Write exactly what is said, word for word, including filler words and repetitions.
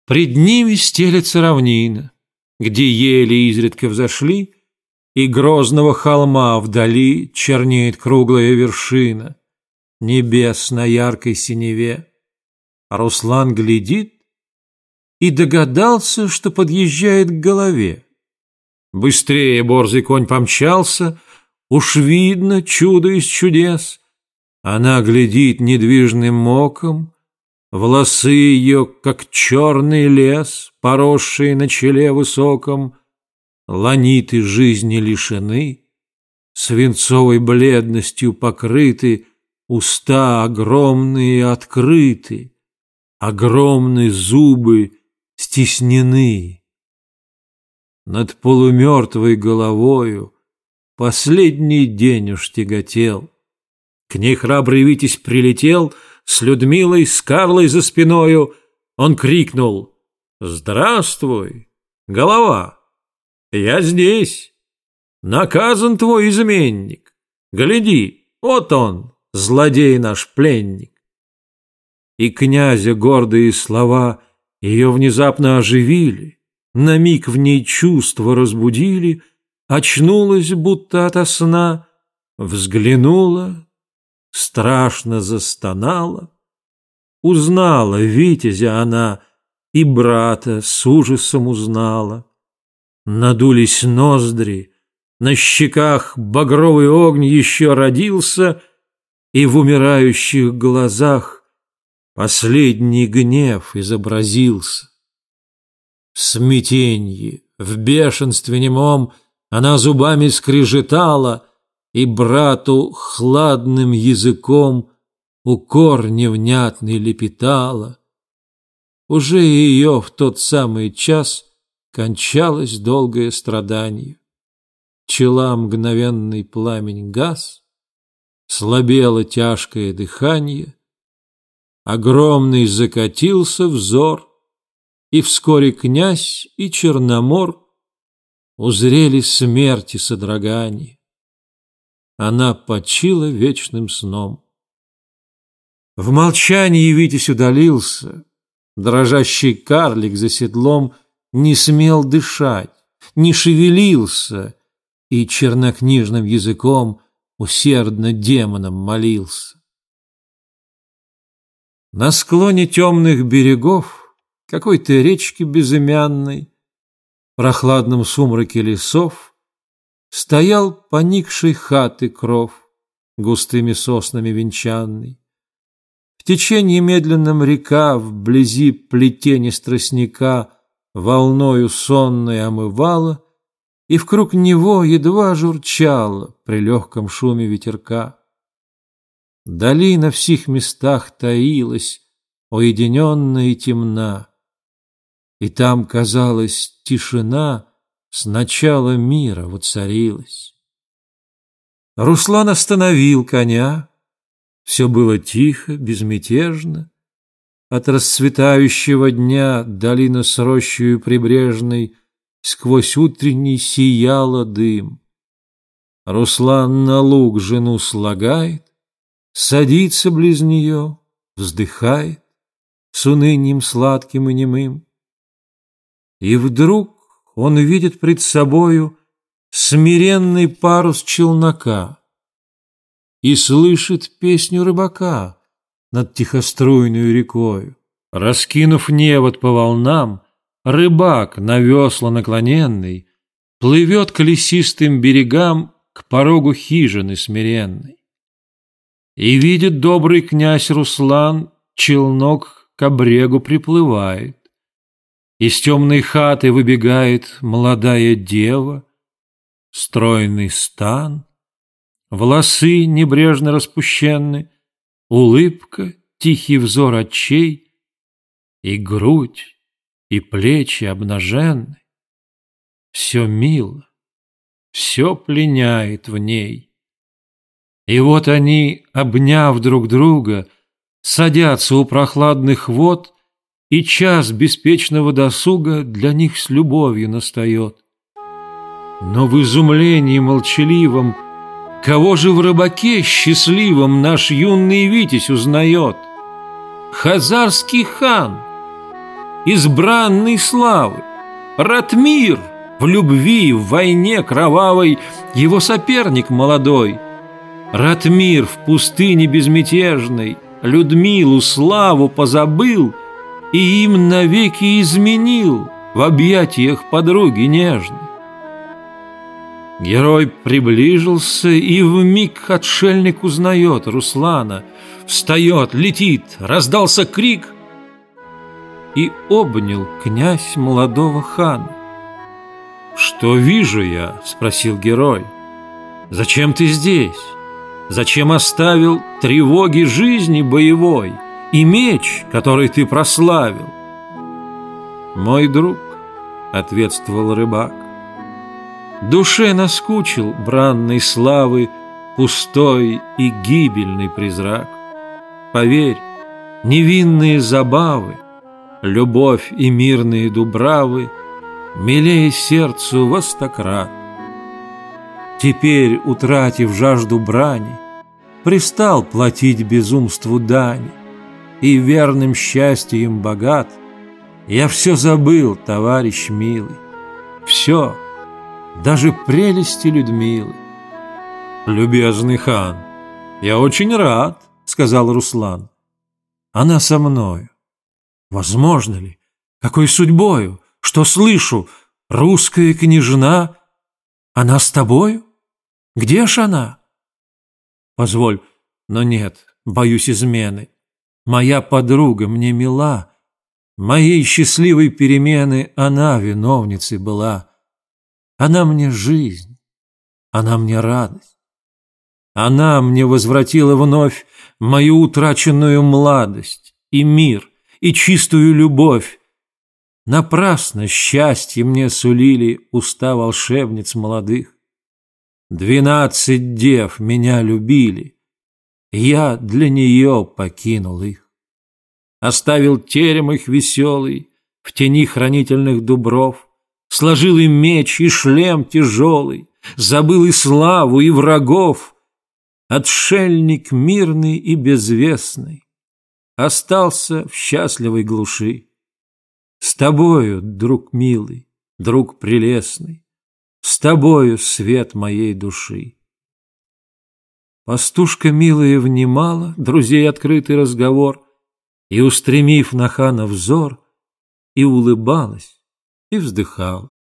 Пред ними стелется равнина, где ели изредка взошли, и грозного холма вдали чернеет круглая вершина, небес на яркой синеве. А Руслан глядит и догадался, что подъезжает к голове. Быстрее борзый конь помчался, уж видно чудо из чудес. Она глядит недвижным оком, волосы ее, как черный лес, поросшие на челе высоком, ланиты жизни лишены, свинцовой бледностью покрыты, уста огромные открыты, огромные зубы стеснены. Над полумертвой головою последний день уж тяготел. К ней храбрый Витязь прилетел с Людмилой, с Карлой за спиною. Он крикнул: «Здравствуй, голова! Я здесь! Наказан твой изменник! Гляди, вот он, злодей наш пленник!» И князя гордые слова ее внезапно оживили, на миг в ней чувства разбудили, очнулась будто ото сна, взглянула, страшно застонала. Узнала Витязя она, и брата с ужасом узнала. Надулись ноздри, на щеках багровый огонь еще родился, и в умирающих глазах последний гнев изобразился. В смятенье, в бешенстве немом она зубами скрежетала, и брату хладным языком укор невнятный лепетала. Уже ее в тот самый час кончалось долгое страдание. Чела мгновенный пламень гас, слабело тяжкое дыхание, огромный закатился взор, и вскоре князь и Черномор узрели смерти содрогание. Она почила вечным сном. В молчании Витязь удалился, дрожащий карлик за седлом не смел дышать, не шевелился, и чернокнижным языком усердно демонам молился. На склоне темных берегов какой-то речки безымянной, в прохладном сумраке лесов, стоял поникший хаты кров, густыми соснами венчанный. В течении медленном река, вблизи плетени тростника, волною сонной омывала, и вкруг него едва журчала при легком шуме ветерка. Долина в сих местах таилась, уединенная и темна, и там, казалось, тишина с начала мира воцарилась. Руслан остановил коня. Все было тихо, безмятежно. От расцветающего дня долина с рощею прибрежной сквозь утренний сияла дым. Руслан на луг жену слагает, садится близ нее, вздыхает с унынием сладким и немым. И вдруг он видит пред собою смиренный парус челнока и слышит песню рыбака над тихоструйную рекою. Раскинув невод по волнам, рыбак на весла наклоненный плывет к лесистым берегам, к порогу хижины смиренной. И видит добрый князь Руслан, челнок к обрегу приплывает. Из темной хаты выбегает молодая дева, стройный стан, волосы небрежно распущенны, улыбка, тихий взор очей, и грудь, и плечи обнаженны. Все мило, все пленяет в ней. И вот они, обняв друг друга, садятся у прохладных вод, и час беспечного досуга для них с любовью настает. Но в изумлении молчаливом кого же в рыбаке счастливом наш юный Витязь узнает? Хазарский хан! избранный славы. Ратмир в любви, в войне кровавой, его соперник молодой. Ратмир в пустыне безмятежной Людмилу славу позабыл и им навеки изменил в объятиях подруги нежной. Герой приближился, и вмиг отшельник узнает Руслана. Встает, летит, раздался крик, и обнял князь молодого хана. «Что вижу я?» — спросил герой. «Зачем ты здесь? Зачем оставил тревоги жизни боевой и меч, который ты прославил?» «Мой друг», — ответствовал рыбак, «душе наскучил бранной славы пустой и гибельный призрак. Поверь, невинные забавы, любовь и мирные дубравы милее сердцу во сто крат. Теперь, утратив жажду брани, пристал платить безумству дани, и верным счастьем богат. Я все забыл, товарищ милый, все, даже прелести Людмилы». «Любезный хан, я очень рад», — сказал Руслан. «Она со мною. Возможно ли? Какой судьбою? Что слышу? Русская княжна? Она с тобою? Где ж она?» «Позволь, но нет, боюсь измены. Моя подруга мне мила, моей счастливой перемены она виновницей была. Она мне жизнь, она мне радость. Она мне возвратила вновь мою утраченную младость и мир, и чистую любовь. Напрасно счастье мне сулили уста волшебниц молодых. Двенадцать дев меня любили, я для нее покинул их. Оставил терем их веселый в тени хранительных дубров, сложил и меч, и шлем тяжелый, забыл и славу, и врагов. Отшельник мирный и безвестный остался в счастливой глуши. С тобою, друг милый, друг прелестный, с тобою свет моей души. Пастушка милая внимала друзей открытый разговор и, устремив на хана взор, и улыбалась, и вздыхала.